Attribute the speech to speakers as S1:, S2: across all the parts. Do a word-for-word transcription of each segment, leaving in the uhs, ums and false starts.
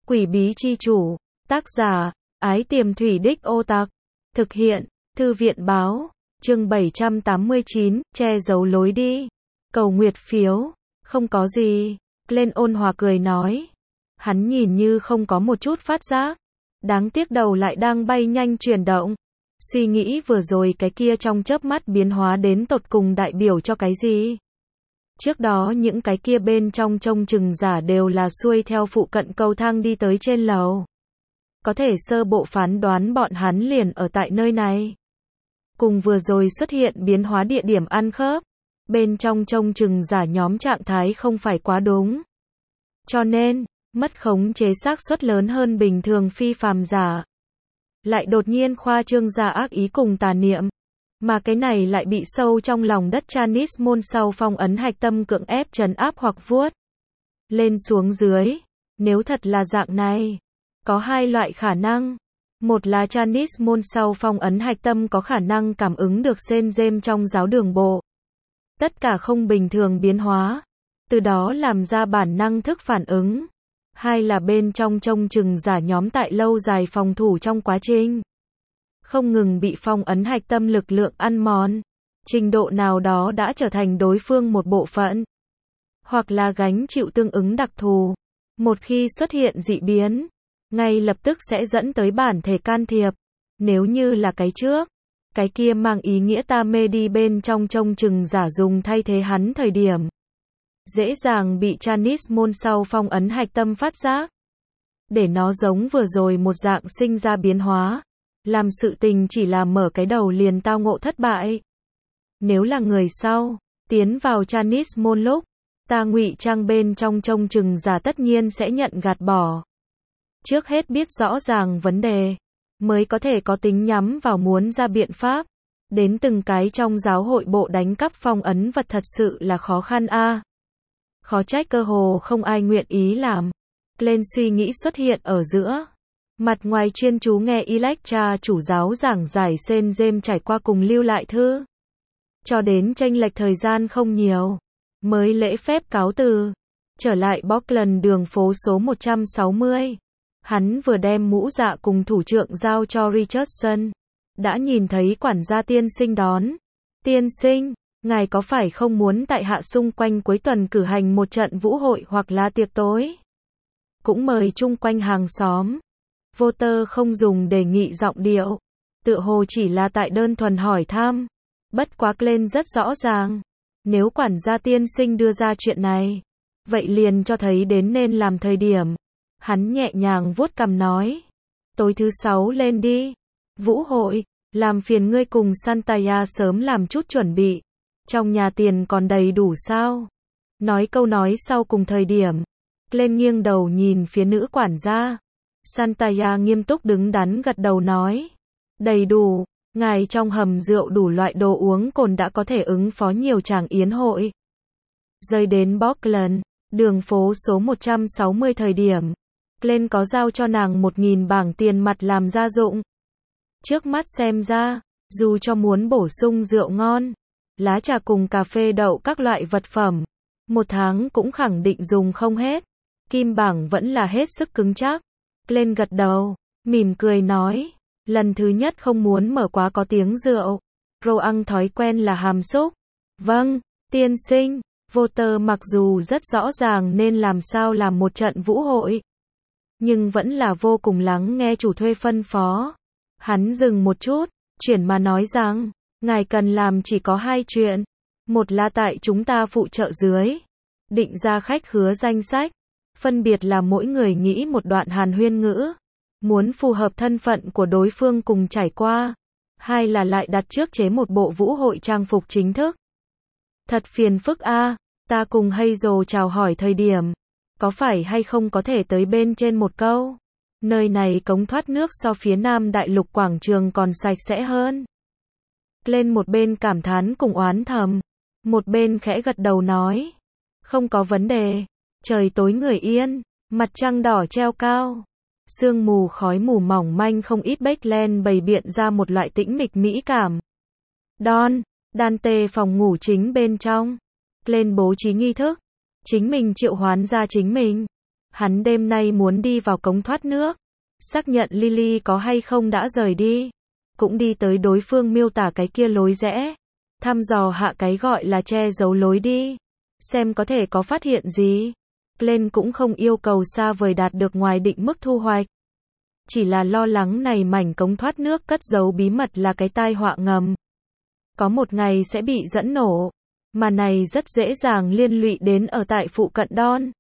S1: Quỷ bí chi chủ, tác giả, Ái Tiềm Thủy Đích Ô Tặc, thực hiện, Thư viện báo, chương bảy trăm tám mươi chín, che giấu lối đi, cầu nguyệt phiếu, không có gì, Glenn ôn hòa cười nói. Hắn nhìn như không có một chút phát giác, đáng tiếc đầu lại đang bay nhanh chuyển động, suy nghĩ vừa rồi cái kia trong chớp mắt biến hóa đến tột cùng đại biểu cho cái gì. Trước đó những cái kia bên trong trông chừng giả đều là xuôi theo phụ cận cầu thang đi tới trên lầu. Có thể sơ bộ phán đoán bọn hắn liền ở tại nơi này. Cùng vừa rồi xuất hiện biến hóa địa điểm ăn khớp, bên trong trông chừng giả nhóm trạng thái không phải quá đúng. Cho nên, mất khống chế xác suất lớn hơn bình thường phi phàm giả. Lại đột nhiên khoa trương ra ác ý cùng tà niệm. Mà cái này lại bị sâu trong lòng đất Chanis môn sau phong ấn hạch tâm cưỡng ép trấn áp hoặc vuốt lên xuống dưới. Nếu thật là dạng này, có hai loại khả năng. Một là Chanis môn sau phong ấn hạch tâm có khả năng cảm ứng được sên rêm trong giáo đường bộ. Tất cả không bình thường biến hóa, từ đó làm ra bản năng thức phản ứng. Hai là bên trong trông chừng giả nhóm tại lâu dài phòng thủ trong quá trình không ngừng bị phong ấn hạch tâm lực lượng ăn mòn, trình độ nào đó đã trở thành đối phương một bộ phận, hoặc là gánh chịu tương ứng đặc thù. Một khi xuất hiện dị biến, ngay lập tức sẽ dẫn tới bản thể can thiệp. Nếu như là cái trước, cái kia mang ý nghĩa ta mê đi bên trong trông chừng giả dùng thay thế hắn thời điểm, dễ dàng bị Chanis môn sau phong ấn hạch tâm phát giác, để nó giống vừa rồi một dạng sinh ra biến hóa. Làm sự tình chỉ là mở cái đầu liền tao ngộ thất bại. Nếu là người sau, tiến vào Chanis môn lúc, ta ngụy trang bên trong trông chừng giả tất nhiên sẽ nhận gạt bỏ. Trước hết biết rõ ràng vấn đề, mới có thể có tính nhắm vào muốn ra biện pháp. Đến từng cái trong giáo hội bộ đánh cắp phong ấn vật thật sự là khó khăn a. À. Khó trách cơ hồ không ai nguyện ý làm. Lên suy nghĩ xuất hiện ở giữa. Mặt ngoài chuyên chú nghe Electra chủ giáo giảng giải sên rêm trải qua cùng lưu lại thư. Cho đến chênh lệch thời gian không nhiều, mới lễ phép cáo từ. Trở lại Bockland đường phố số một trăm sáu mươi. Hắn vừa đem mũ dạ cùng thủ trượng giao cho Richardson. Đã nhìn thấy quản gia tiên sinh đón. Tiên sinh, ngài có phải không muốn tại hạ xung quanh cuối tuần cử hành một trận vũ hội hoặc là tiệc tối? Cũng mời chung quanh hàng xóm. Voter không dùng đề nghị giọng điệu, tựa hồ chỉ là tại đơn thuần hỏi thăm. Bất quá Glenn rất rõ ràng, nếu quản gia tiên sinh đưa ra chuyện này, vậy liền cho thấy đến nên làm thời điểm. Hắn nhẹ nhàng vuốt cằm nói, tối thứ sáu lên đi. Vũ hội, làm phiền ngươi cùng Santaya sớm làm chút chuẩn bị. Trong nhà tiền còn đầy đủ sao? Nói câu nói sau cùng thời điểm, Glenn nghiêng đầu nhìn phía nữ quản gia. Santaya nghiêm túc đứng đắn gật đầu nói, đầy đủ, ngài trong hầm rượu đủ loại đồ uống cồn đã có thể ứng phó nhiều tràng yến hội. Rơi đến Bockland, đường phố số một trăm sáu mươi thời điểm, Glenn có giao cho nàng một nghìn bảng tiền mặt làm gia dụng. Trước mắt xem ra, dù cho muốn bổ sung rượu ngon, lá trà cùng cà phê đậu các loại vật phẩm, một tháng cũng khẳng định dùng không hết. Kim bảng vẫn là hết sức cứng chắc. Glenn gật đầu, mỉm cười nói, lần thứ nhất không muốn mở quá có tiếng rượu. Roang thói quen là hàm xúc. Vâng, tiên sinh. Voter mặc dù rất rõ ràng nên làm sao làm một trận vũ hội, nhưng vẫn là vô cùng lắng nghe chủ thuê phân phó. Hắn dừng một chút, chuyển mà nói rằng, ngài cần làm chỉ có hai chuyện. Một là tại chúng ta phụ trợ dưới, định ra khách khứa danh sách. Phân biệt là mỗi người nghĩ một đoạn hàn huyên ngữ, muốn phù hợp thân phận của đối phương cùng trải qua. Hai là lại đặt trước chế một bộ vũ hội trang phục chính thức. Thật phiền phức a, à, ta cùng Hazel chào hỏi thời điểm, có phải hay không có thể tới bên trên một câu. Nơi này cống thoát nước so phía nam đại lục quảng trường còn sạch sẽ hơn. Lên một bên cảm thán cùng oán thầm, một bên khẽ gật đầu nói, không có vấn đề. Trời tối người yên, mặt trăng đỏ treo cao, sương mù khói mù mỏng manh không ít Beckland bày biện ra một loại tĩnh mịch mỹ cảm. Don, Dante phòng ngủ chính bên trong, lên bố trí nghi thức, chính mình triệu hoán ra chính mình. Hắn đêm nay muốn đi vào cống thoát nước, xác nhận Lily có hay không đã rời đi, cũng đi tới đối phương miêu tả cái kia lối rẽ, thăm dò hạ cái gọi là che giấu lối đi, xem có thể có phát hiện gì. Glenn cũng không yêu cầu xa vời đạt được ngoài định mức thu hoạch, chỉ là lo lắng này mảnh cống thoát nước cất giấu bí mật là cái tai họa ngầm, có một ngày sẽ bị dẫn nổ, mà này rất dễ dàng liên lụy đến ở tại phụ cận Don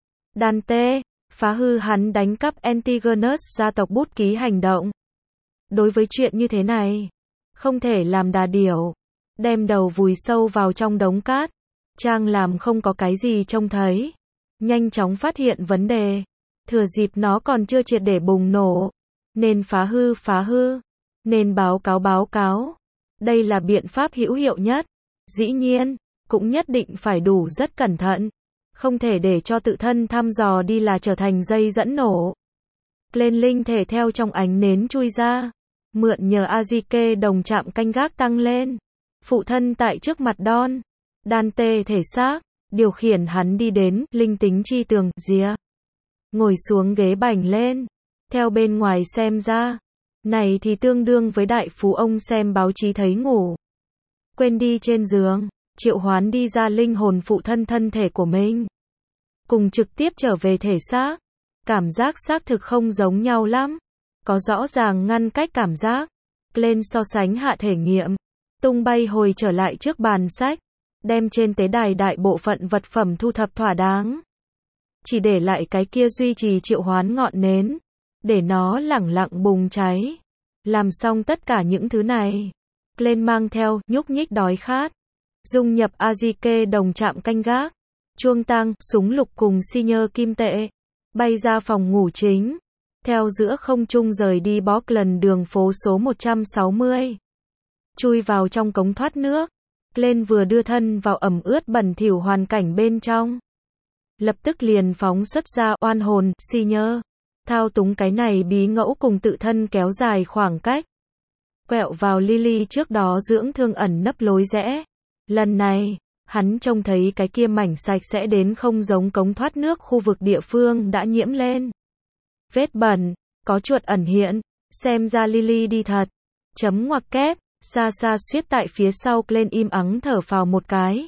S1: Dante, phá hư hắn đánh cắp Antigonus gia tộc bút ký hành động. Đối với chuyện như thế này, không thể làm đà điểu, đem đầu vùi sâu vào trong đống cát, trang làm không có cái gì trông thấy, nhanh chóng phát hiện vấn đề, thừa dịp nó còn chưa triệt để bùng nổ, nên phá hư phá hư, nên báo cáo báo cáo. Đây là biện pháp hữu hiệu nhất. Dĩ nhiên, cũng nhất định phải đủ rất cẩn thận, không thể để cho tự thân thăm dò đi là trở thành dây dẫn nổ. Glenn linh thể theo trong ánh nến chui ra, mượn nhờ Azike đồng chạm canh gác tăng lên, phụ thân tại trước mặt Don Dante thể xác, điều khiển hắn đi đến linh tính chi tường rìa, ngồi xuống ghế bành lên, theo bên ngoài xem ra, này thì tương đương với đại phú ông xem báo chí thấy ngủ, quên đi trên giường, triệu hoán đi ra linh hồn phụ thân thân thể của mình, cùng trực tiếp trở về thể xác. Cảm giác xác thực không giống nhau lắm, có rõ ràng ngăn cách cảm giác. Glenn so sánh hạ thể nghiệm, tung bay hồi trở lại trước bàn sách, đem trên tế đài đại bộ phận vật phẩm thu thập thỏa đáng, chỉ để lại cái kia duy trì triệu hoán ngọn nến, để nó lẳng lặng bùng cháy. Làm xong tất cả những thứ này, Glenn mang theo nhúc nhích đói khát, dung nhập Azike đồng chạm canh gác, chuông tang, súng lục cùng xi nhơ kim tệ, bay ra phòng ngủ chính, theo giữa không trung rời đi Bockland đường phố số một trăm sáu mươi, chui vào trong cống thoát nước. Glenn vừa đưa thân vào ẩm ướt bẩn thỉu hoàn cảnh bên trong, lập tức liền phóng xuất ra oan hồn xi nhơ, thao túng cái này bí ngẫu cùng tự thân kéo dài khoảng cách, quẹo vào Lily trước đó dưỡng thương ẩn nấp lối rẽ. Lần này, hắn trông thấy cái kia mảnh sạch sẽ đến không giống cống thoát nước khu vực địa phương đã nhiễm lên vết bẩn, có chuột ẩn hiện, xem ra Lily đi thật. Chấm ngoặc kép, xa xa suýt tại phía sau Glenn im ắng thở phào một cái.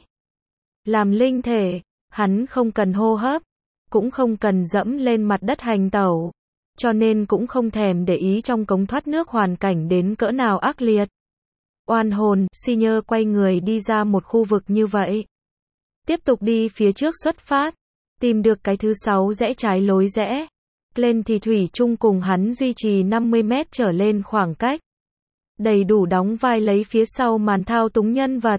S1: Làm linh thể, hắn không cần hô hấp, cũng không cần dẫm lên mặt đất hành tẩu, cho nên cũng không thèm để ý trong cống thoát nước hoàn cảnh đến cỡ nào ác liệt. Oan hồn, xi nhơ quay người đi ra một khu vực như vậy, tiếp tục đi phía trước xuất phát, tìm được cái thứ sáu rẽ trái lối rẽ. Glenn thì thủy chung cùng hắn duy trì năm mươi mét trở lên khoảng cách, đầy đủ đóng vai lấy phía sau màn thao túng nhân vật.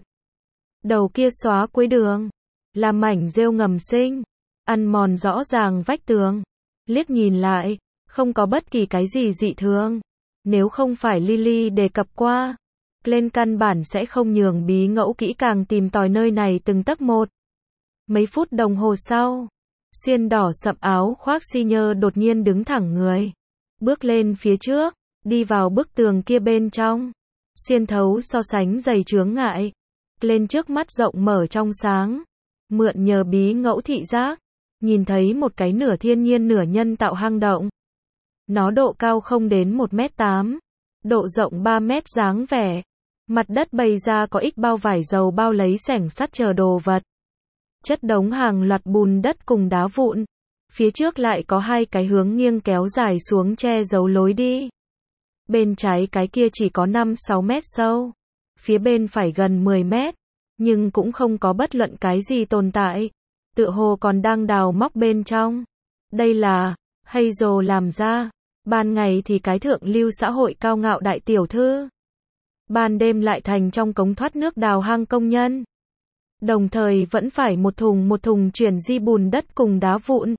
S1: Đầu kia xóa cuối đường, là mảnh rêu ngầm sinh, ăn mòn rõ ràng vách tường. Liếc nhìn lại, không có bất kỳ cái gì dị thường. Nếu không phải Lily đề cập qua, Glenn căn bản sẽ không nhường bí ngẫu kỹ càng tìm tòi nơi này từng tấc một. Mấy phút đồng hồ sau, xuyên đỏ sậm áo khoác xi nhơ đột nhiên đứng thẳng người, bước lên phía trước, đi vào bức tường kia bên trong, xuyên thấu so sánh dày chướng ngại, lên trước mắt rộng mở trong sáng, mượn nhờ bí ngẫu thị giác, nhìn thấy một cái nửa thiên nhiên nửa nhân tạo hang động. Nó độ cao không đến một mét tám, độ rộng ba mét dáng vẻ, mặt đất bày ra có ít bao vải dầu bao lấy xẻng sắt chờ đồ vật. Chất đống hàng loạt bùn đất cùng đá vụn, phía trước lại có hai cái hướng nghiêng kéo dài xuống che giấu lối đi. Bên trái cái kia chỉ có năm sáu mét sâu, phía bên phải gần mười mét, nhưng cũng không có bất luận cái gì tồn tại, tựa hồ còn đang đào móc bên trong. Đây là Hazel làm ra, ban ngày thì cái thượng lưu xã hội cao ngạo đại tiểu thư, ban đêm lại thành trong cống thoát nước đào hang công nhân. Đồng thời vẫn phải một thùng một thùng chuyển di bùn đất cùng đá vụn.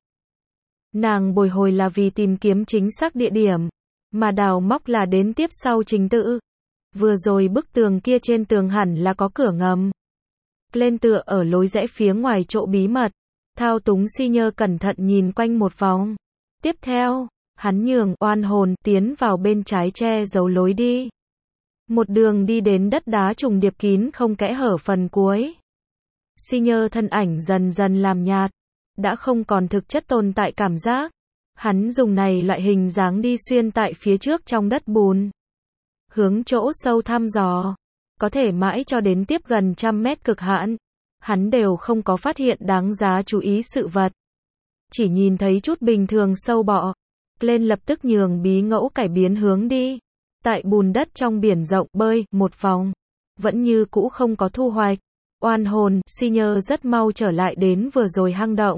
S1: Nàng bồi hồi là vì tìm kiếm chính xác địa điểm, mà đào móc là đến tiếp sau trình tự. Vừa rồi bức tường kia trên tường hẳn là có cửa ngầm. Lên tựa ở lối rẽ phía ngoài chỗ bí mật, thao túng xi nhơ cẩn thận nhìn quanh một vòng. Tiếp theo, hắn nhường oan hồn tiến vào bên trái che giấu lối đi. Một đường đi đến đất đá trùng điệp kín không kẽ hở phần cuối. Xi nhơ thân ảnh dần dần làm nhạt, đã không còn thực chất tồn tại cảm giác. Hắn dùng này loại hình dáng đi xuyên tại phía trước trong đất bùn. Hướng chỗ sâu thăm dò. Có thể mãi cho đến tiếp gần trăm mét cực hạn. Hắn đều không có phát hiện đáng giá chú ý sự vật. Chỉ nhìn thấy chút bình thường sâu bọ. Lên lập tức nhường bí ngẫu cải biến hướng đi. Tại bùn đất trong biển rộng bơi một vòng. Vẫn như cũ không có thu hoạch. Oan hồn, Senior rất mau trở lại đến vừa rồi hang động.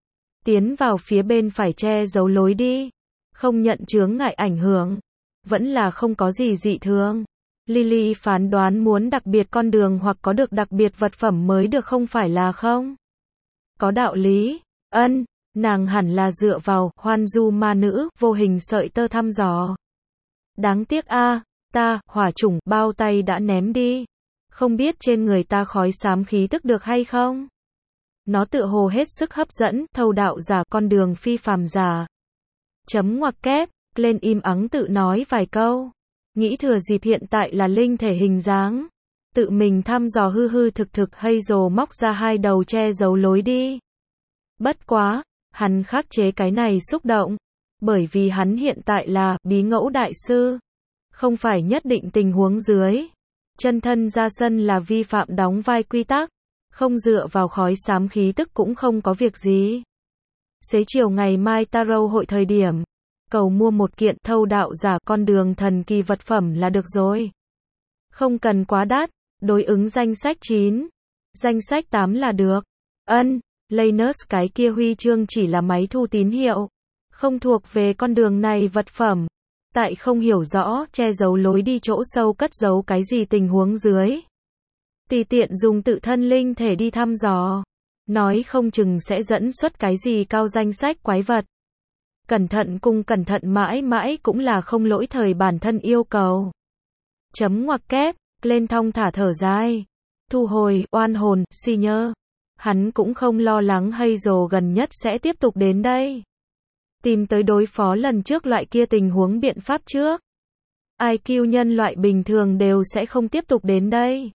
S1: Tiến vào phía bên phải che giấu lối đi. Không nhận chướng ngại ảnh hưởng. Vẫn là không có gì dị thường. Lily phán đoán muốn đặc biệt con đường hoặc có được đặc biệt vật phẩm mới được không phải là không? Có đạo lý. Ân, nàng hẳn là dựa vào hoan du ma nữ, vô hình sợi tơ thăm dò. Đáng tiếc a, ta, hỏa chủng, bao tay đã ném đi. Không biết trên người ta khói xám khí tức được hay không? Nó tựa hồ hết sức hấp dẫn, thâu đạo giả, con đường phi phàm giả. Chấm ngoặc kép, lên im ắng tự nói vài câu. Nghĩ thừa dịp hiện tại là linh thể hình dáng. Tự mình thăm dò hư hư thực thực hay dồ móc ra hai đầu che giấu lối đi. Bất quá, hắn khắc chế cái này xúc động. Bởi vì hắn hiện tại là bí ngẫu đại sư. Không phải nhất định tình huống dưới. Chân thân ra sân là vi phạm đóng vai quy tắc. Không dựa vào khói xám khí tức cũng không có việc gì. Xế chiều ngày mai tarot hội thời điểm. Cầu mua một kiện thâu đạo giả con đường thần kỳ vật phẩm là được rồi. Không cần quá đắt, đối ứng danh sách chín. Danh sách tám là được. Ân, Lanus cái kia huy chương chỉ là máy thu tín hiệu. Không thuộc về con đường này vật phẩm. Tại không hiểu rõ, che giấu lối đi chỗ sâu cất giấu cái gì tình huống dưới. Tùy tiện dùng tự thân linh thể đi thăm dò. Nói không chừng sẽ dẫn xuất cái gì cao danh sách quái vật. Cẩn thận cùng cẩn thận mãi mãi cũng là không lỗi thời bản thân yêu cầu. Chấm ngoặc kép, lên thong thả thở dài. Thu hồi, oan hồn, Senior. Hắn cũng không lo lắng hay dồ gần nhất sẽ tiếp tục đến đây. Tìm tới đối phó lần trước loại kia tình huống biện pháp trước. i kiu nhân loại bình thường đều sẽ không tiếp tục đến đây.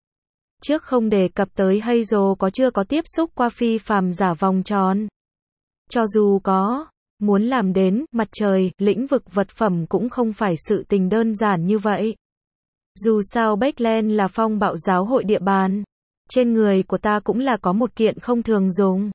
S1: Trước không đề cập tới Hazel có chưa có tiếp xúc qua phi phàm giả vòng tròn. Cho dù có, muốn làm đến mặt trời, lĩnh vực vật phẩm cũng không phải sự tình đơn giản như vậy. Dù sao Backland là phong bạo giáo hội địa bàn. Trên người của ta cũng là có một kiện không thường dùng.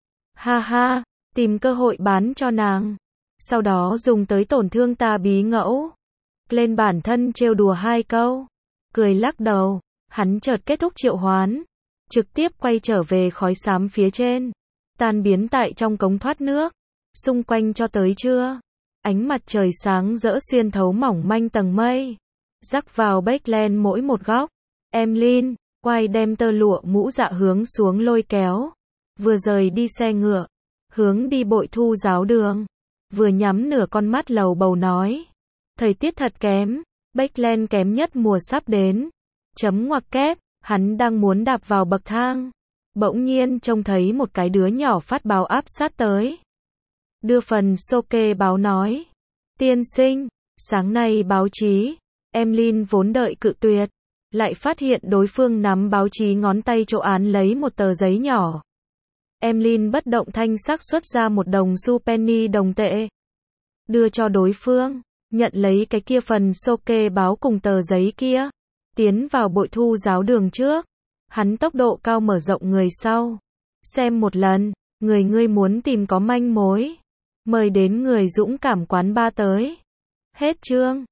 S1: Ha ha, tìm cơ hội bán cho nàng. Sau đó dùng tới tổn thương ta bí ngẫu. Lên bản thân trêu đùa hai câu. Cười lắc đầu. Hắn chợt kết thúc triệu hoán. Trực tiếp quay trở về khói xám phía trên. Tan biến tại trong cống thoát nước. Xung quanh cho tới trưa. Ánh mặt trời sáng rỡ xuyên thấu mỏng manh tầng mây. Rắc vào Backland mỗi một góc. Emlyn, quay đem tơ lụa mũ dạ hướng xuống lôi kéo. Vừa rời đi xe ngựa. Hướng đi bội thu giáo đường. Vừa nhắm nửa con mắt lầu bầu nói. Thời tiết thật kém. Backland kém nhất mùa sắp đến. Chấm ngoặc kép, hắn đang muốn đạp vào bậc thang. Bỗng nhiên trông thấy một cái đứa nhỏ phát báo áp sát tới. Đưa phần sô kê báo nói. Tiên sinh, sáng nay báo chí. Emlyn vốn đợi cự tuyệt. Lại phát hiện đối phương nắm báo chí ngón tay chỗ án lấy một tờ giấy nhỏ. Emlyn bất động thanh sắc xuất ra một đồng xu penny đồng tệ. Đưa cho đối phương. Nhận lấy cái kia phần sô kê báo cùng tờ giấy kia. Tiến vào bội thu giáo đường trước. Hắn tốc độ cao mở rộng người sau. Xem một lần. Người ngươi muốn tìm có manh mối. Mời đến người dũng cảm quán ba tới. Hết chương.